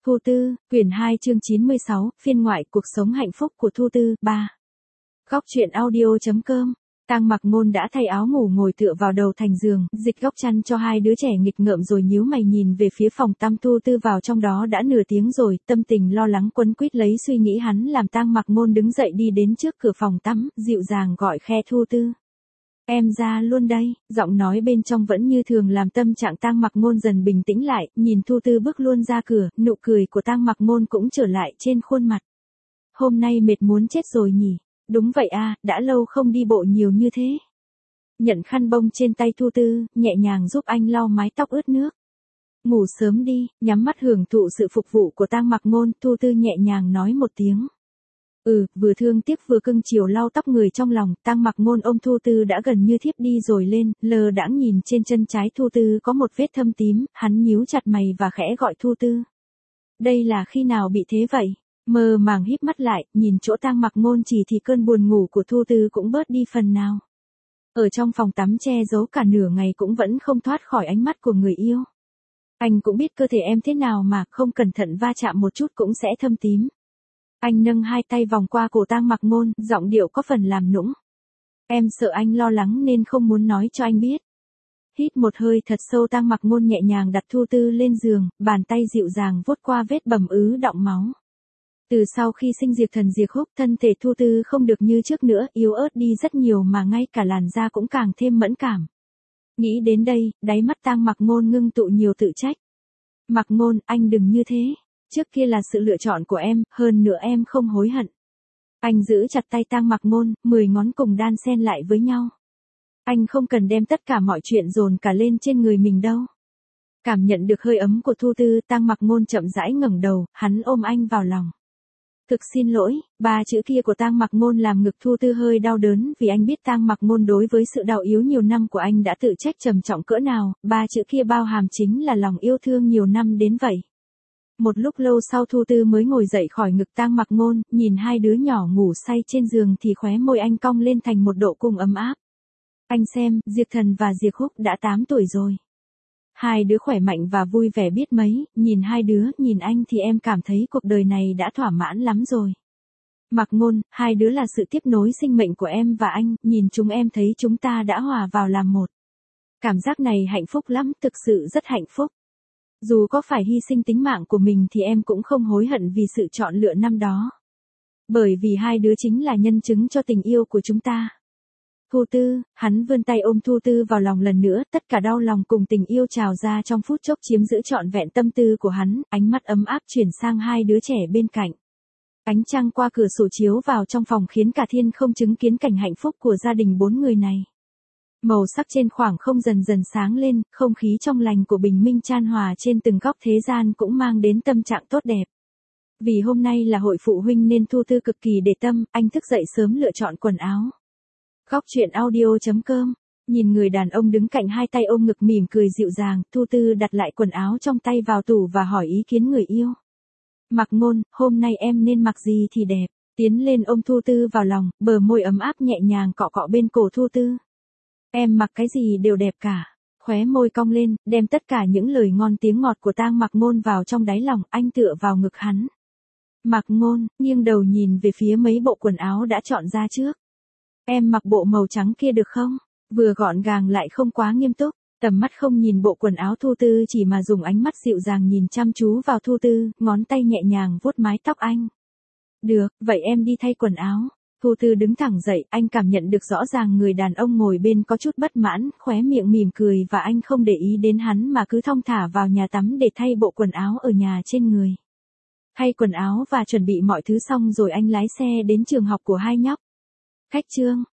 Thu Tư, quyển 2 chương 96, phiên ngoại cuộc sống hạnh phúc của Thu Tư, 3. Góc truyện audio.com. Tang Mặc Ngôn đã thay áo ngủ ngồi tựa vào đầu thành giường, dịch góc chăn cho hai đứa trẻ nghịch ngợm rồi nhíu mày nhìn về phía phòng tắm. Thu Tư vào trong đó đã nửa tiếng rồi, tâm tình lo lắng quấn quýt lấy suy nghĩ hắn làm Tang Mặc Ngôn đứng dậy đi đến trước cửa phòng tắm, dịu dàng gọi khe Thu Tư. Em ra luôn đây, giọng nói bên trong vẫn như thường làm tâm trạng Tang Mặc Ngôn dần bình tĩnh lại, nhìn Thu Tư bước luôn ra cửa, nụ cười của Tang Mặc Ngôn cũng trở lại trên khuôn mặt. Hôm nay mệt muốn chết rồi nhỉ? Đúng vậy à, đã lâu không đi bộ nhiều như thế. Nhận khăn bông trên tay Thu Tư, nhẹ nhàng giúp anh lau mái tóc ướt nước. Ngủ sớm đi, nhắm mắt hưởng thụ sự phục vụ của Tang Mặc Ngôn, Thu Tư nhẹ nhàng nói một tiếng. Vừa thương tiếc vừa cưng chiều lau tóc người trong lòng, Tang Mặc Ngôn ôm Thu Tư đã gần như thiếp đi rồi lên, lờ đãng nhìn trên chân trái Thu Tư có một vết thâm tím, hắn nhíu chặt mày và khẽ gọi Thu Tư. Đây là khi nào bị thế vậy? Mơ màng híp mắt lại, nhìn chỗ Tang Mặc Ngôn chỉ thì cơn buồn ngủ của Thu Tư cũng bớt đi phần nào. Ở trong phòng tắm che giấu cả nửa ngày cũng vẫn không thoát khỏi ánh mắt của người yêu. Anh cũng biết cơ thể em thế nào mà, không cẩn thận va chạm một chút cũng sẽ thâm tím. Anh nâng hai tay vòng qua cổ Tang Mặc Ngôn, giọng điệu có phần làm nũng. Em sợ anh lo lắng nên không muốn nói cho anh biết. Hít một hơi thật sâu, Tang Mặc Ngôn nhẹ nhàng đặt Thu Tư lên giường, bàn tay dịu dàng vuốt qua vết bầm ứ đọng máu. Từ sau khi sinh Diệp Thần Diệp Húc, thân thể Thu Tư không được như trước nữa, yếu ớt đi rất nhiều mà ngay cả làn da cũng càng thêm mẫn cảm. Nghĩ đến đây, đáy mắt Tang Mặc Ngôn ngưng tụ nhiều tự trách. Mặc Ngôn, anh đừng như thế. Trước kia là sự lựa chọn của em, hơn nữa em không hối hận. Anh giữ chặt tay Tang Mặc Ngôn, 10 ngón cùng đan xen lại với nhau. Anh không cần đem tất cả mọi chuyện dồn cả lên trên người mình đâu. Cảm nhận được hơi ấm của Thu Tư, Tang Mặc Ngôn chậm rãi ngẩng đầu, hắn ôm anh vào lòng. Thực xin lỗi, 3 chữ kia của Tang Mặc Ngôn làm ngực Thu Tư hơi đau đớn vì anh biết Tang Mặc Ngôn đối với sự đau yếu nhiều năm của anh đã tự trách trầm trọng cỡ nào, 3 chữ kia bao hàm chính là lòng yêu thương nhiều năm đến vậy. Một lúc lâu sau Thu Tư mới ngồi dậy khỏi ngực Tang Mặc Ngôn, nhìn hai đứa nhỏ ngủ say trên giường thì khóe môi anh cong lên thành một độ cung ấm áp. Anh xem, Diệp Thần và Diệp Húc đã 8 tuổi rồi. Hai đứa khỏe mạnh và vui vẻ biết mấy, nhìn hai đứa, nhìn anh thì em cảm thấy cuộc đời này đã thỏa mãn lắm rồi. Mặc Ngôn, hai đứa là sự tiếp nối sinh mệnh của em và anh, nhìn chúng em thấy chúng ta đã hòa vào làm một. Cảm giác này hạnh phúc lắm, thực sự rất hạnh phúc. Dù có phải hy sinh tính mạng của mình thì em cũng không hối hận vì sự chọn lựa năm đó. Bởi vì hai đứa chính là nhân chứng cho tình yêu của chúng ta. Thu Tư, hắn vươn tay ôm Thu Tư vào lòng lần nữa, tất cả đau lòng cùng tình yêu trào ra trong phút chốc chiếm giữ trọn vẹn tâm tư của hắn, ánh mắt ấm áp chuyển sang hai đứa trẻ bên cạnh. Ánh trăng qua cửa sổ chiếu vào trong phòng khiến cả thiên không chứng kiến cảnh hạnh phúc của gia đình 4 người này. Màu sắc trên khoảng không dần dần sáng lên, không khí trong lành của bình minh chan hòa trên từng góc thế gian cũng mang đến tâm trạng tốt đẹp. Vì hôm nay là hội phụ huynh nên Thu Tư cực kỳ để tâm, anh thức dậy sớm lựa chọn quần áo. Góc truyện audio.com. Nhìn người đàn ông đứng cạnh hai tay ôm ngực mỉm cười dịu dàng, Thu Tư đặt lại quần áo trong tay vào tủ và hỏi ý kiến người yêu. Mặc Ngôn, hôm nay em nên mặc gì thì đẹp? Tiến lên ôm Thu Tư vào lòng, bờ môi ấm áp nhẹ nhàng cọ cọ bên cổ Thu Tư. Em mặc cái gì đều đẹp cả. Khóe môi cong lên, đem tất cả những lời ngon tiếng ngọt của Tang Mặc Ngôn vào trong đáy lòng, anh tựa vào ngực hắn. Mặc Ngôn, nghiêng đầu nhìn về phía mấy bộ quần áo đã chọn ra trước. Em mặc bộ màu trắng kia được không? Vừa gọn gàng lại không quá nghiêm túc, tầm mắt không nhìn bộ quần áo Thu Tư chỉ mà dùng ánh mắt dịu dàng nhìn chăm chú vào Thu Tư, ngón tay nhẹ nhàng vuốt mái tóc anh. Được, vậy em đi thay quần áo. Thu Tư đứng thẳng dậy, anh cảm nhận được rõ ràng người đàn ông ngồi bên có chút bất mãn, khóe miệng mỉm cười và anh không để ý đến hắn mà cứ thong thả vào nhà tắm để thay bộ quần áo ở nhà trên người. Thay quần áo và chuẩn bị mọi thứ xong rồi anh lái xe đến trường học của hai nhóc. Khách trương,